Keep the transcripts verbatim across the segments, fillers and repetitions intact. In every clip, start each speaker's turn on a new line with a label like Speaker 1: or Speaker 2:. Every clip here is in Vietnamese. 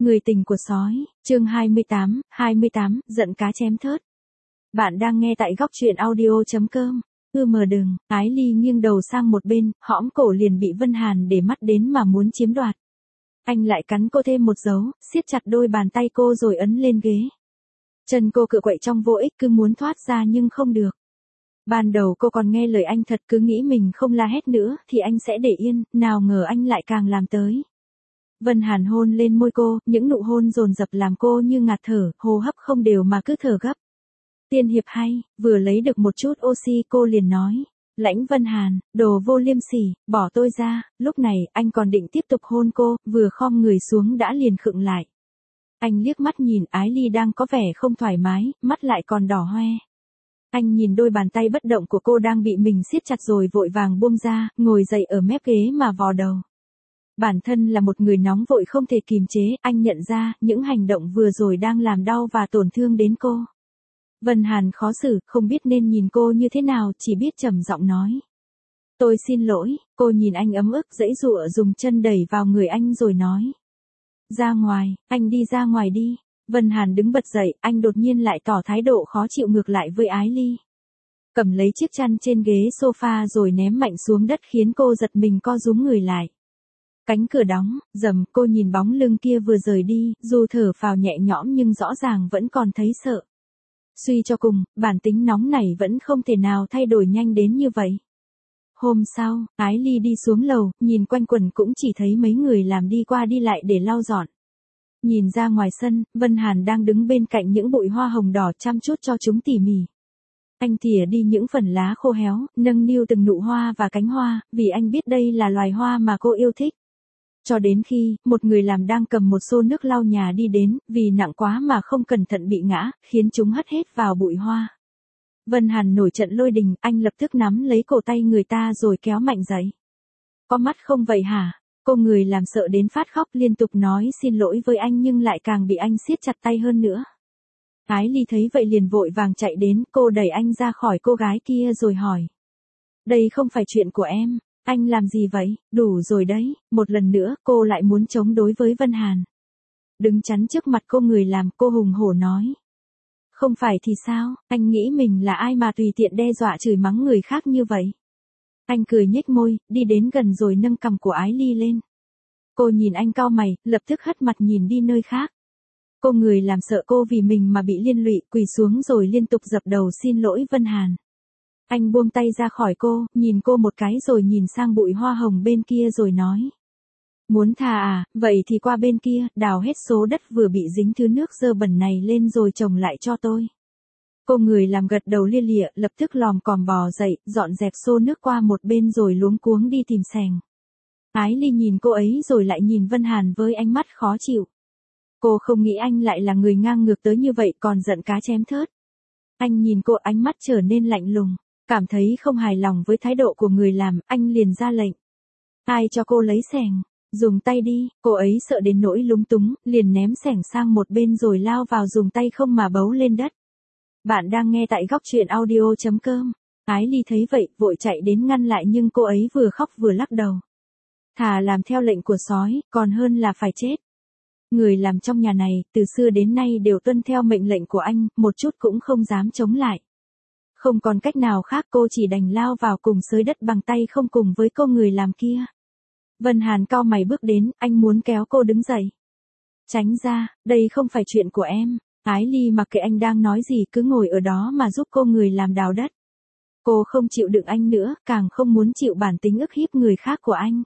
Speaker 1: Người tình của sói, chương hai mươi tám, hai mươi tám, giận cá chém thớt. Bạn đang nghe tại góc truyện audio.com. Ư mờ đừng, Ái Ly nghiêng đầu sang một bên, hõm cổ liền bị Vân Hàn để mắt đến mà muốn chiếm đoạt. Anh lại cắn cô thêm một dấu, siết chặt đôi bàn tay cô rồi ấn lên ghế. Chân cô cựa quậy trong vô ích, cứ muốn thoát ra nhưng không được. Ban đầu cô còn nghe lời anh thật, cứ nghĩ mình không la hét nữa thì anh sẽ để yên, nào ngờ anh lại càng làm tới. Vân Hàn hôn lên môi cô, những nụ hôn dồn dập làm cô như ngạt thở, hô hấp không đều mà cứ thở gấp. Tiên hiệp hay, vừa lấy được một chút oxy cô liền nói. Lãnh Vân Hàn, đồ vô liêm sỉ, bỏ tôi ra. Lúc này anh còn định tiếp tục hôn cô, vừa khom người xuống đã liền khựng lại. Anh liếc mắt nhìn Ái Ly đang có vẻ không thoải mái, mắt lại còn đỏ hoe. Anh nhìn đôi bàn tay bất động của cô đang bị mình siết chặt rồi vội vàng buông ra, ngồi dậy ở mép ghế mà vò đầu. Bản thân là một người nóng vội không thể kìm chế, anh nhận ra những hành động vừa rồi đang làm đau và tổn thương đến cô. Vân Hàn khó xử, không biết nên nhìn cô như thế nào, chỉ biết trầm giọng nói. Tôi xin lỗi, cô nhìn anh ấm ức giãy giụa dùng chân đẩy vào người anh rồi nói. Ra ngoài, anh đi ra ngoài đi. Vân Hàn đứng bật dậy, anh đột nhiên lại tỏ thái độ khó chịu ngược lại với Ái Ly. Cầm lấy chiếc chăn trên ghế sofa rồi ném mạnh xuống đất khiến cô giật mình co rúm người lại. Cánh cửa đóng, rầm, cô nhìn bóng lưng kia vừa rời đi, dù thở phào nhẹ nhõm nhưng rõ ràng vẫn còn thấy sợ. Suy cho cùng, bản tính nóng này vẫn không thể nào thay đổi nhanh đến như vậy. Hôm sau, Ái Ly đi xuống lầu, nhìn quanh quần cũng chỉ thấy mấy người làm đi qua đi lại để lau dọn. Nhìn ra ngoài sân, Vân Hàn đang đứng bên cạnh những bụi hoa hồng đỏ chăm chút cho chúng tỉ mỉ. Anh thìa đi những phần lá khô héo, nâng niu từng nụ hoa và cánh hoa, vì anh biết đây là loài hoa mà cô yêu thích. Cho đến khi, một người làm đang cầm một xô nước lau nhà đi đến, vì nặng quá mà không cẩn thận bị ngã, khiến chúng hất hết vào bụi hoa. Vân Hàn nổi trận lôi đình, anh lập tức nắm lấy cổ tay người ta rồi kéo mạnh dậy. Có mắt không vậy hả? Cô người làm sợ đến phát khóc liên tục nói xin lỗi với anh nhưng lại càng bị anh siết chặt tay hơn nữa. Ái Ly thấy vậy liền vội vàng chạy đến, cô đẩy anh ra khỏi cô gái kia rồi hỏi. Đây không phải chuyện của em. Anh làm gì vậy? Đủ rồi đấy. Một lần nữa cô lại muốn chống đối với Vân Hàn. Đứng chắn trước mặt cô người làm, cô hùng hổ nói. Không phải thì sao? Anh nghĩ mình là ai mà tùy tiện đe dọa chửi mắng người khác như vậy? Anh cười nhếch môi, đi đến gần rồi nâng cằm của Ái Ly lên. Cô nhìn anh cau mày, lập tức hất mặt nhìn đi nơi khác. Cô người làm sợ cô vì mình mà bị liên lụy, quỳ xuống rồi liên tục dập đầu xin lỗi Vân Hàn. Anh buông tay ra khỏi cô, nhìn cô một cái rồi nhìn sang bụi hoa hồng bên kia rồi nói. Muốn tha à, vậy thì qua bên kia, đào hết số đất vừa bị dính thứ nước dơ bẩn này lên rồi trồng lại cho tôi. Cô người làm gật đầu lia lịa, lập tức lòm còm bò dậy, dọn dẹp xô nước qua một bên rồi luống cuống đi tìm xẻng. Ái Ly nhìn cô ấy rồi lại nhìn Vân Hàn với ánh mắt khó chịu. Cô không nghĩ anh lại là người ngang ngược tới như vậy còn giận cá chém thớt. Anh nhìn cô ánh mắt trở nên lạnh lùng. Cảm thấy không hài lòng với thái độ của người làm, anh liền ra lệnh. Ai cho cô lấy xẻng? Dùng tay đi. Cô ấy sợ đến nỗi lúng túng, liền ném xẻng sang một bên rồi lao vào dùng tay không mà bấu lên đất. Bạn đang nghe tại góc truyện audio.com. Ái Ly thấy vậy, vội chạy đến ngăn lại nhưng cô ấy vừa khóc vừa lắc đầu. Thà làm theo lệnh của sói, còn hơn là phải chết. Người làm trong nhà này, từ xưa đến nay đều tuân theo mệnh lệnh của anh, một chút cũng không dám chống lại. Không còn cách nào khác cô chỉ đành lao vào cùng xới đất bằng tay không cùng với cô người làm kia. Vân Hàn cau mày bước đến, anh muốn kéo cô đứng dậy. Tránh ra, đây không phải chuyện của em. Ái Ly mặc kệ anh đang nói gì cứ ngồi ở đó mà giúp cô người làm đào đất. Cô không chịu đựng anh nữa, càng không muốn chịu bản tính ức hiếp người khác của anh.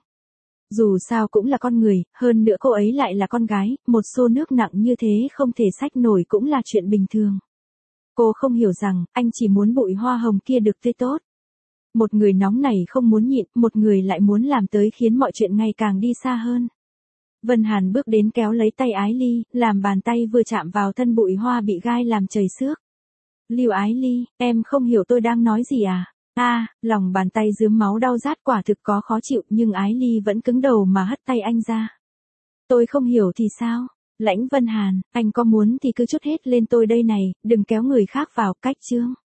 Speaker 1: Dù sao cũng là con người, hơn nữa cô ấy lại là con gái, một xô nước nặng như thế không thể xách nổi cũng là chuyện bình thường. Cô không hiểu rằng, anh chỉ muốn bụi hoa hồng kia được tươi tốt. Một người nóng này không muốn nhịn, một người lại muốn làm tới khiến mọi chuyện ngày càng đi xa hơn. Vân Hàn bước đến kéo lấy tay Ái Ly, làm bàn tay vừa chạm vào thân bụi hoa bị gai làm chảy xước. Lưu Ái Ly, em không hiểu tôi đang nói gì à? A, à, lòng bàn tay rướm máu đau rát quả thực có khó chịu nhưng Ái Ly vẫn cứng đầu mà hất tay anh ra. Tôi không hiểu thì sao? Lãnh Vân Hàn, anh có muốn thì cứ trút hết lên tôi đây này, đừng kéo người khác vào, cách chương.